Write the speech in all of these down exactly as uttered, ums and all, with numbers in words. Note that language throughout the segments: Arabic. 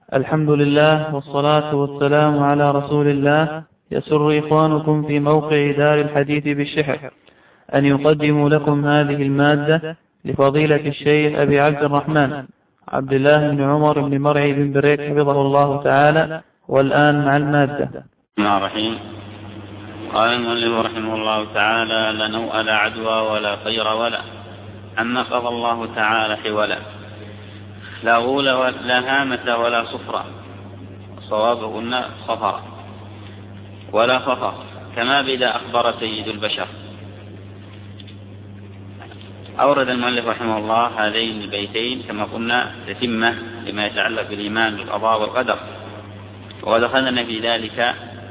الحمد لله والصلاة والسلام على رسول الله. يسر إخوانكم في موقع دار الحديث بالشحر أن يقدموا لكم هذه المادة لفضيلة الشيخ أبي عبد الرحمن عبد الله بن عمر بن مرعي بن بريك حفظه الله تعالى. والآن مع المادة. بسم الله الرحيم. قال المؤلف رحمه الله تعالى: لا نوء لا عدوى ولا طير ولا عما قضى الله تعالى حولا، لا غول ولا هامة ولا صفرة، صوابهن صفرة ولا فخر، كما بدا أخبر سيد البشر. أورد المؤلف رحمه الله هذين البيتين كما قلنا تتمة لما يتعلق بالإيمان بالقضاء والقدر، وقد أخذنا في ذلك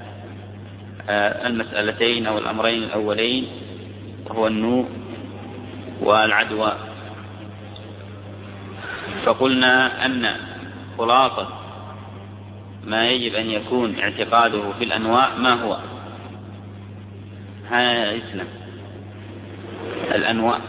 المسألتين أو الأمرين الأولين وهو النوء والعدوى. فقلنا أن خلاصة ما يجب أن يكون اعتقاده في الأنواع ما هو؟ ها إسلام الأنواع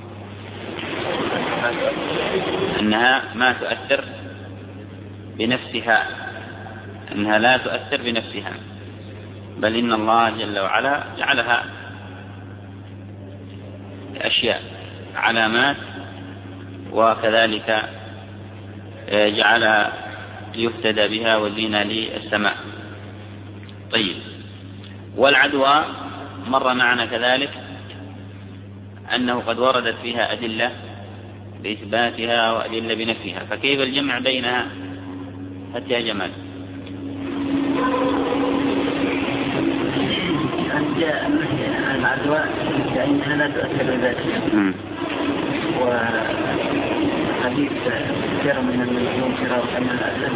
أنها ما تؤثر بنفسها، أنها لا تؤثر بنفسها، بل إن الله جل وعلا جعلها أشياء علامات، وكذلك جعلها يهتدى بها وزينة للسماء. طيب، والعدوى مر معنا كذلك أنه قد وردت فيها أدلة بإثباتها وأدلة بنفيها، فكيف الجمع بينها؟ حتى يا جمال العدوى فإنها لا تؤثر بذاتها، وحديث كثير من المسلمين شرار كما الأسد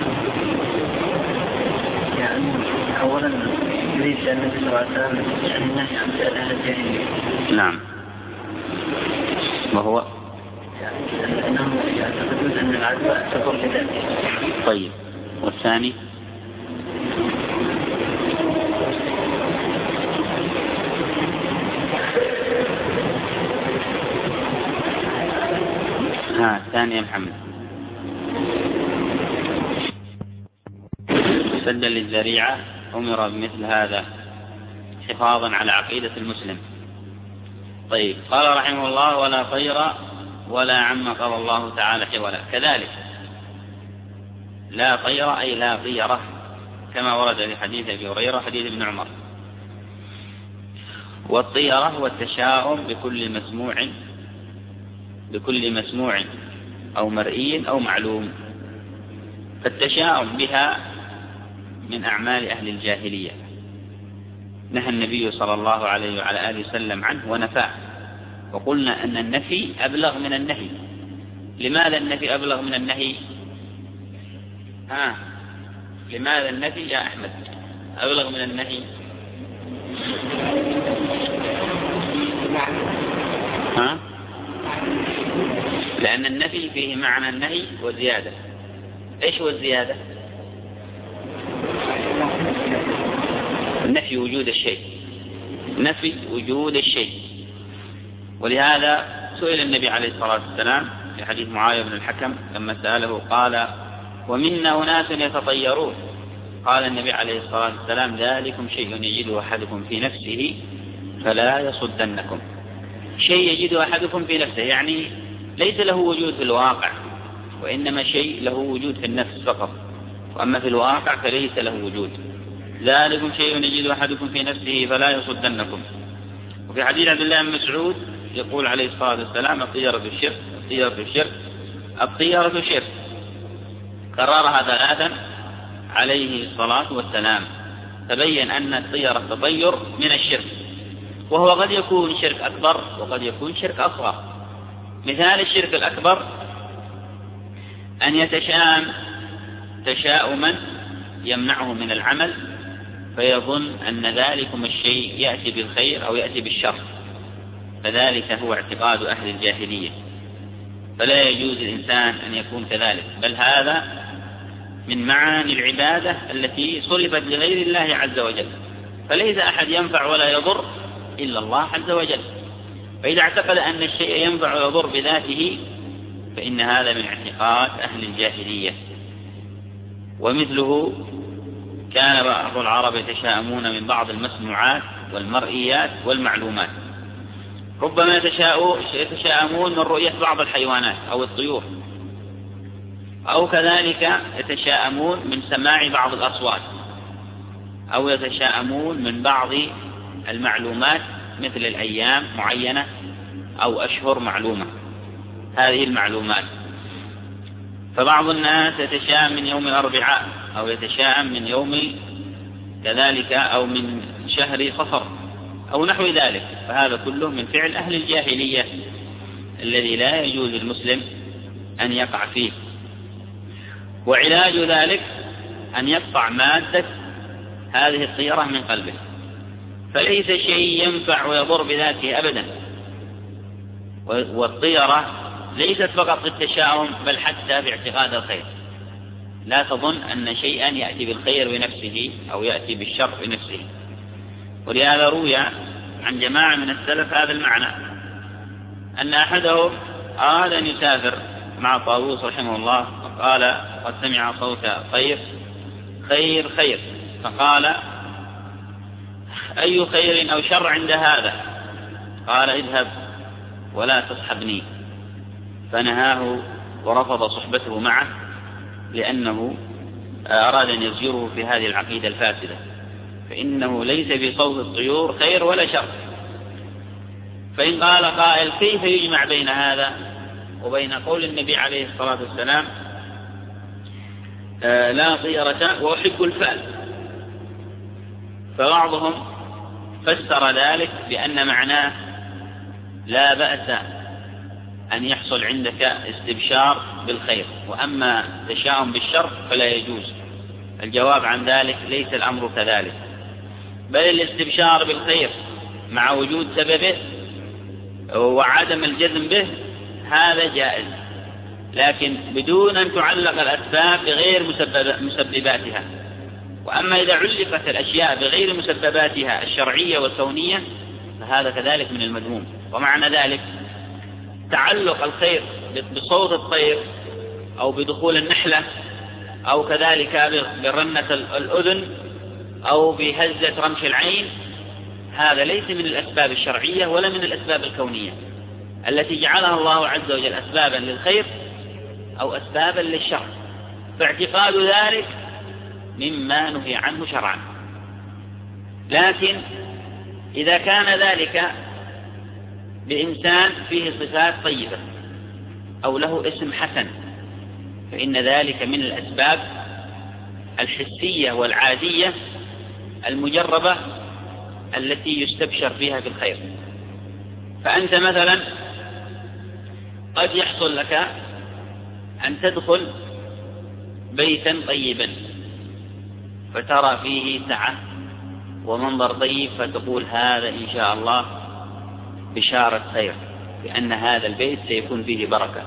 يعني أولا يريد أن النبي صلى الله عليه وسلم يعني النهي عن فعل أهل الجاهلية. نعم، وهو يعني أنهم يعتقدون أن العدوى تضر بذاتها. طيب، والثاني ها الثاني يا محمد سدا للذريعة أمر بمثل هذا حفاظا على عقيدة المسلم. طيب، قال رحمه الله: ولا طير ولا عما قضى الله تعالى حولا. كذلك لا طير أي لا طيرة، كما ورد في حديث أبي هريرة حديث ابن عمر. والطيرة هو التشاؤم بكل مسموع بكل مسموع أو مرئي أو معلوم، فالتشاؤم بها من أعمال أهل الجاهلية، نهى النبي صلى الله عليه وعلى آله وسلم عنه ونفاه، وقلنا أن النفي أبلغ من النهي. لماذا النفي أبلغ من النهي؟ ها لماذا النفي يا أحمد أبلغ من النهي؟ ها لأن النفي فيه معنى النهي وزيادة. إيش هو الزيادة؟ نفي وجود الشيء، نفي وجود الشيء. ولهذا سئل النبي عليه الصلاة والسلام في حديث معاوية بن الحكم لما سأله قال: ومنا أناس يتطيرون. قال النبي عليه الصلاة والسلام: ذلكم شيء يجده أحدكم في نفسه فلا يصدنكم. شيء يجده أحدكم في نفسه يعني ليس له وجود في الواقع، وإنما شيء له وجود في النفس فقط، وأما في الواقع فليس له وجود. ذلكم شيء يجده أحدكم في نفسه فلا يصدنكم. وفي حديث عبد الله بن مسعود يقول عليه الصلاة والسلام: الطيرة الشرك، الطيرة الشرك، الطيرة شرك. كررها ثلاثا عليه الصلاة والسلام، تبين أن الطيرة التطير من الشرك، وهو قد يكون شرك أكبر وقد يكون شرك أصغر. مثال الشرك الأكبر أن يتشاءم تشاؤما يمنعه من العمل، فيظن أن ذلكم الشيء يأتي بالخير أو يأتي بالشر، فذلك هو اعتقاد أهل الجاهلية، فلا يجوز الإنسان أن يكون كذلك، بل هذا من معاني العبادة التي صرفت لغير الله عز وجل، فليس أحد ينفع ولا يضر إلا الله عز وجل. فإذا اعتقد أن الشيء ينفع ويضر بذاته فإن هذا من اعتقاد أهل الجاهلية. ومثله كان بعض العرب يتشاءمون من بعض المسموعات والمرئيات والمعلومات. ربما يتشاءمون من رؤية بعض الحيوانات أو الطيور، أو كذلك يتشاءمون من سماع بعض الأصوات، أو يتشاءمون من بعض المعلومات مثل الأيام معينة أو أشهر معلومة. هذه المعلومات، فبعض الناس يتشاءم من يوم الأربعاء، أو يتشاءم من يوم كذلك أو من شهر صفر أو نحو ذلك، فهذا كله من فعل أهل الجاهلية الذي لا يجوز للمسلم أن يقع فيه. وعلاج ذلك أن يقطع مادة هذه الطيرة من قلبه، فليس شيء ينفع ويضر بذاته أبدا. والطيرة ليست فقط في التشاؤم بل حتى في اعتقاد الخير. لا تظن أن شيئا يأتي بالخير بنفسه أو يأتي بالشر بنفسه. ولهذا روي عن جماعة من السلف هذا المعنى، أن أحدهم أراد أن يسافر مع طاووس رحمه الله، فقال قد سمع صوت خير خير خير، فقال أي خير أو شر عند هذا؟ قال اذهب ولا تصحبني، فنهاه ورفض صحبته معه، لأنه أراد أن يزجره في هذه العقيدة الفاسدة، فإنه ليس في صوت الطيور خير ولا شر. فإن قال قائل كيف يجمع بين هذا وبين قول النبي عليه الصلاة والسلام آه لا طيرة وأحب الفأل؟ فبعضهم فسر ذلك بأن معناه لا بأس أن يحصل عندك استبشار بالخير، وأما تشاؤم بالشر فلا يجوز. الجواب عن ذلك ليس الأمر كذلك، بل الاستبشار بالخير مع وجود سببه وعدم الجزم به هذا جائز، لكن بدون أن تعلق الأسباب بغير مسبباتها. وأما إذا علقت الأشياء بغير مسبباتها الشرعية والكونية فهذا كذلك من المذموم. ومعنى ذلك تعلق الخير بصوت الطير أو بدخول النحلة أو كذلك برنة الأذن أو بهزة رمش العين، هذا ليس من الأسباب الشرعية ولا من الأسباب الكونية التي جعلها الله عز وجل أسبابا للخير أو أسبابا للشر، فاعتقاد ذلك مما نهي عنه شرعا. لكن إذا كان ذلك بإنسان فيه صفات طيبة أو له اسم حسن فإن ذلك من الأسباب الحسية والعادية المجربة التي يستبشر فيها بالخير. فأنت مثلا قد يحصل لك أن تدخل بيتا طيبا فترى فيه سعة ومنظر طيب، فتقول هذا إن شاء الله بشارة خير، لأن هذا البيت سيكون فيه بركة.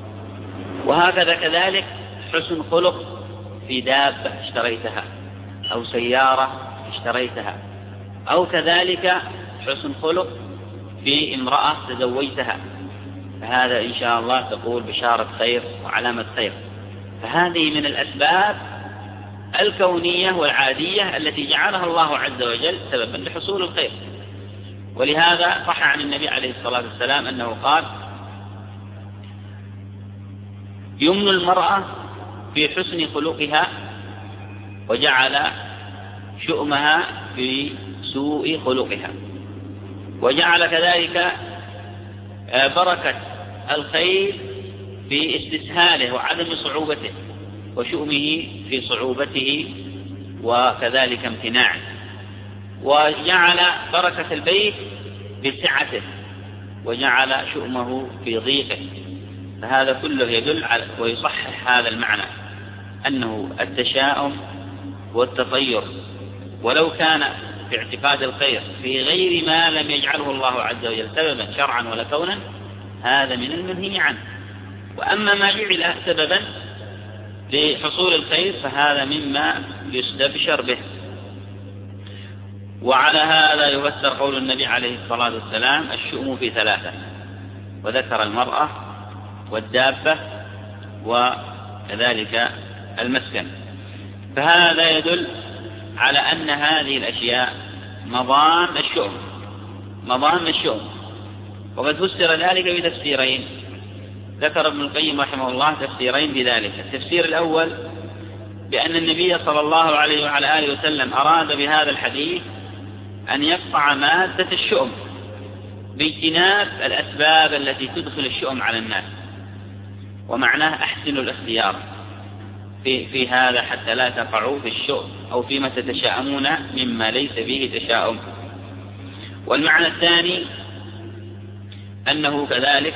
وهكذا كذلك حسن خلق في دابة اشتريتها أو سيارة اشتريتها، أو كذلك حسن خلق في امرأة تزوجتها، فهذا إن شاء الله تقول بشارة خير وعلامة خير. فهذه من الأسباب الكونية والعادية التي جعلها الله عز وجل سببا لحصول الخير. ولهذا صح عن النبي عليه الصلاة والسلام أنه قال يمن المرأة في حسن خلقها وجعل شؤمها في سوء خلقها، وجعل كذلك بركة الخير في استسهاله وعدم صعوبته، وشؤمه في صعوبته وكذلك امتناعه، وجعل بركة البيت بسعته وجعل شؤمه في ضيقه. فهذا كله يدل على ويصحح هذا المعنى أنه التشاؤم والتطير ولو كان في اعتقاد الخير في غير ما لم يجعله الله عز وجل سببا شرعا ولا كونا هذا من المنهي عنه. وأما ما جعل سببا لحصول الخير فهذا مما يستبشر به. وعلى هذا يفسر قول النبي عليه الصلاة والسلام الشؤم في ثلاثة، وذكر المرأة والدابة وكذلك المسكن. فهذا يدل على أن هذه الأشياء مظان الشؤم مظان الشؤم. وقد فسر ذلك بتفسيرين، ذكر ابن القيم رحمه الله تفسيرين بذلك. التفسير الأول بأن النبي صلى الله عليه وعلى آله وسلم أراد بهذا الحديث أن يقطع مادة الشؤم باجتناب الأسباب التي تدخل الشؤم على الناس، ومعناه أحسنوا الاختيار في, في هذا حتى لا تقعوا في الشؤم أو فيما تتشاءمون مما ليس فيه تشاؤم. والمعنى الثاني أنه كذلك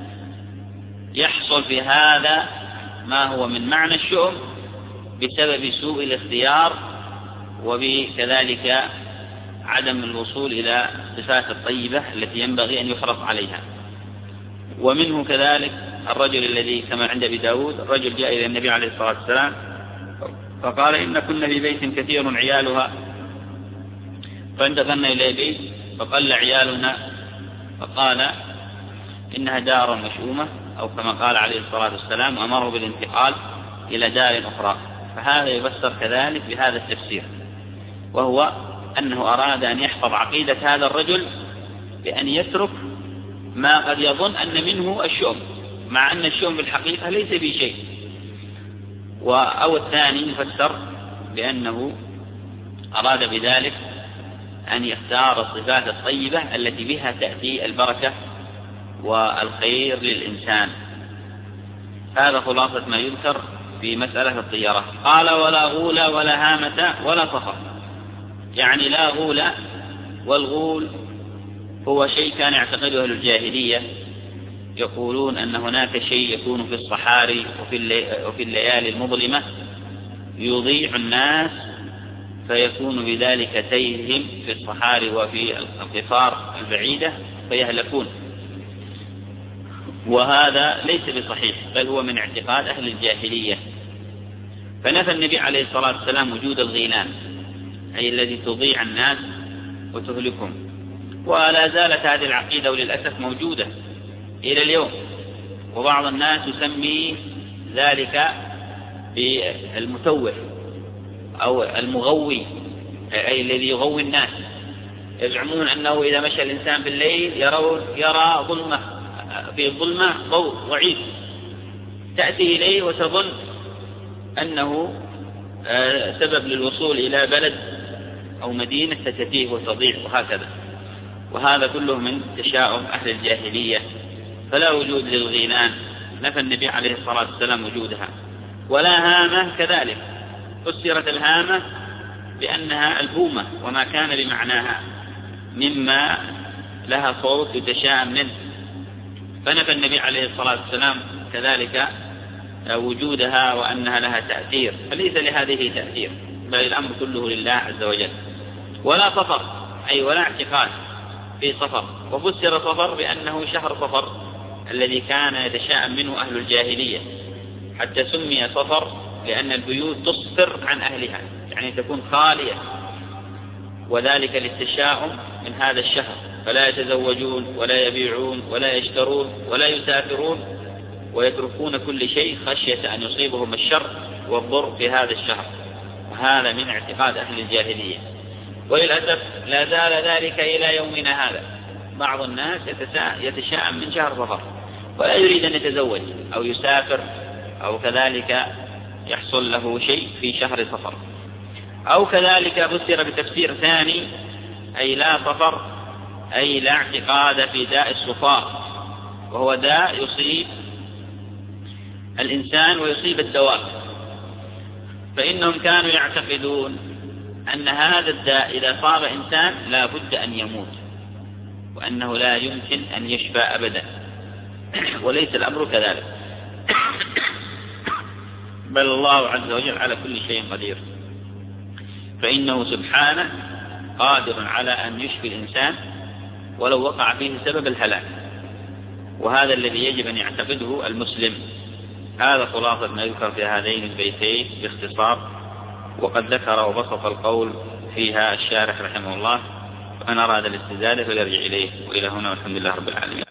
يحصل في هذا ما هو من معنى الشؤم بسبب سوء الاختيار، وبكذلك عدم الوصول إلى الصفات الطيبة التي ينبغي أن يحرص عليها. ومنه كذلك الرجل الذي كما عند أبي داود، الرجل جاء إلى النبي عليه الصلاة والسلام فقال إن كنا في بيت كثير عيالها فانتقلنا إلى بيت فقل عيالنا، فقال إنها دار مشؤومة أو كما قال عليه الصلاة والسلام وأمره بالانتقال إلى دار أخرى. فهذا يفسر كذلك بهذا التفسير، وهو أنه أراد أن يحفظ عقيدة هذا الرجل بأن يترك ما قد يظن أن منه الشؤم، مع أن الشؤم بالحقيقة ليس به شيء. أو الثاني يفسر بأنه أراد بذلك أن يختار الصفات الطيبة التي بها تأتي البركة والخير للإنسان. هذا خلاصة ما يذكر في مسألة الطيرة. قال ولا غول ولا هامة ولا صفر، يعني لا غول، والغول هو شيء كان يعتقده أهل الجاهلية، يقولون أن هناك شيء يكون في الصحاري وفي الليالي المظلمة يضيع الناس فيكون بذلك تيههم في الصحاري وفي القفار البعيدة فيهلكون، وهذا ليس بصحيح بل هو من اعتقاد أهل الجاهلية. فنفى النبي عليه الصلاة والسلام وجود الغيلان، أي الذي تضيع الناس وتهلكهم، ولا زالت هذه العقيدة وللأسف موجودة إلى اليوم. وبعض الناس يسمي ذلك بالمتوه أو المغوي، أي الذي يغوي الناس. يزعمون أنه إذا مشى الإنسان بالليل يرى, يرى ظلمة في الظلمة ضوء ضعيف تأتي إليه وتظن أنه سبب للوصول إلى بلد أو مدينة ستتيه وتضيع وهكذا. وهذا كله من تشاؤم أهل الجاهلية، فلا وجود للغيلان، نفى النبي عليه الصلاة والسلام وجودها. ولا هامة كذلك، فسرت الهامة بأنها الهومة وما كان بمعناها مما لها صوت يتشاءم منه، فنفى النبي عليه الصلاة والسلام كذلك وجودها وأنها لها تأثير، فليس لهذه تأثير بل الأمر كله لله عز وجل. ولا صفر، أي ولا اعتقاد في صفر، وفسر صفر بأنه شهر صفر الذي كان يتشاءم منه أهل الجاهلية، حتى سمي صفر لأن البيوت تصفر عن أهلها، يعني تكون خالية، وذلك للتشاؤم من هذا الشهر، فلا يتزوجون ولا يبيعون ولا يشترون ولا يسافرون، ويتركون كل شيء خشية أن يصيبهم الشر والضر في هذا الشهر. وهذا من اعتقاد أهل الجاهلية، وللأسف لا زال ذلك إلى يومنا هذا. بعض الناس يتشاءم من شهر صفر ولا يريد أن يتزوج أو يسافر أو كذلك يحصل له شيء في شهر صفر. أو كذلك فسر بتفسير ثاني، أي لا صفر، أي لا اعتقاد في داء الصفار، وهو داء يصيب الإنسان ويصيب الدواب، فإنهم كانوا يعتقدون أن هذا الداء إذا صاب إنسان لا بد أن يموت، وأنه لا يمكن أن يشفى أبدا، وليس الأمر كذلك، بل الله عز وجل على كل شيء قدير، فإنه سبحانه قادر على أن يشفي الإنسان ولو وقع فيه سبب الهلاك، وهذا الذي يجب أن يعتقده المسلم. هذا خلاصة ما يذكر في هذين البيتين باختصار، وقد ذكر وبسط القول فيها الشارح رحمه الله، فأن أراد الاستزادة فليرجع إليه. وإلى هنا والحمد لله رب العالمين.